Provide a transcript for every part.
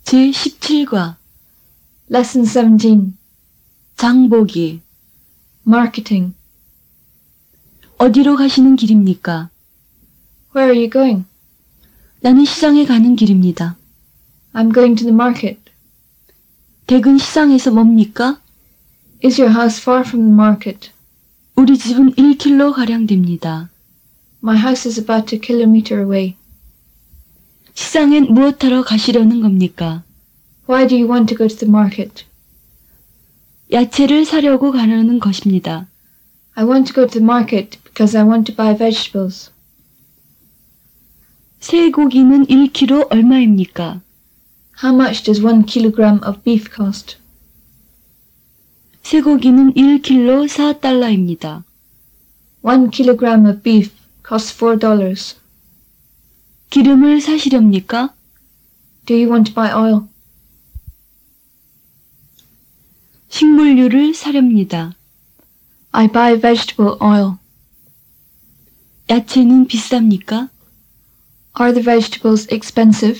제17과 Lesson 17. 장보기. Marketing. 어디로 가시는 길입니까? Where are you going? 나는 시장에 가는 길입니다. I'm going to the market. 댁은 시장에서 멉니까? Is your house far from the market? 우리 집은 1km 가량 됩니다. My house is about a kilometer away. 시장엔 무엇하러 가시려는 겁니까? Why do you want to go to the market? 야채를 사려고 가려는 것입니다. I want to go to the market because I want to buy vegetables. 쇠고기는 1kg 얼마입니까? How much does 1 kilogram of beef cost? 쇠고기는 1kg 4달러입니다. 1 kilogram of beef costs $4. 기름을 사시렵니까? Do you want to buy oil? 식물유를 사렵니다. I buy vegetable oil. 야채는 비쌉니까? Are the vegetables expensive?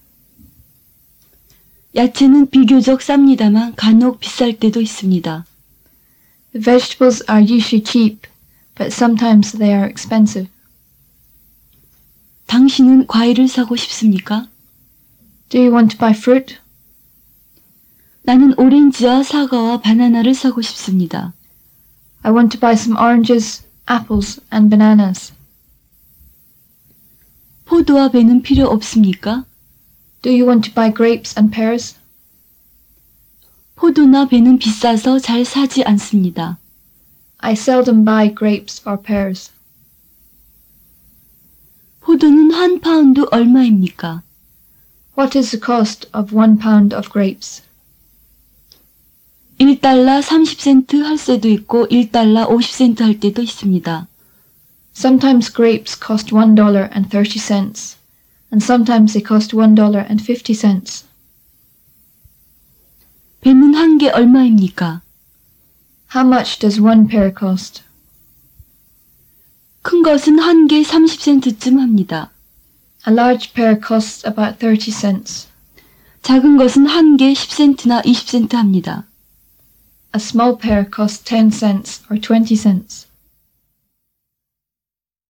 야채는 비교적 쌉니다만 간혹 비쌀 때도 있습니다. The vegetables are usually cheap, but sometimes they are expensive. 당신은 과일을 사고 싶습니까? Do you want to buy fruit? 나는 오렌지와 사과와 바나나를 사고 싶습니다. I want to buy some oranges, apples, and bananas. 포도와 배는 필요 없습니까? Do you want to buy grapes and pears? 포도나 배는 비싸서 잘 사지 않습니다. I seldom buy grapes or pears. 포도는 한 파운드 얼마입니까? What is the cost of 1 pound of grapes? 1달러 30센트 할 때도 있고 1달러 50센트 할 때도 있습니다. Sometimes grapes cost $1.30, and sometimes they cost $1.50. 배는 한 개 얼마입니까? How much does 1 pear cost? 큰 것은 한 개 30센트쯤 합니다. A large pear costs about 30 cents. 작은 것은 한 개 10센트나 20센트 합니다. A small pear costs 10 cents or 20 cents.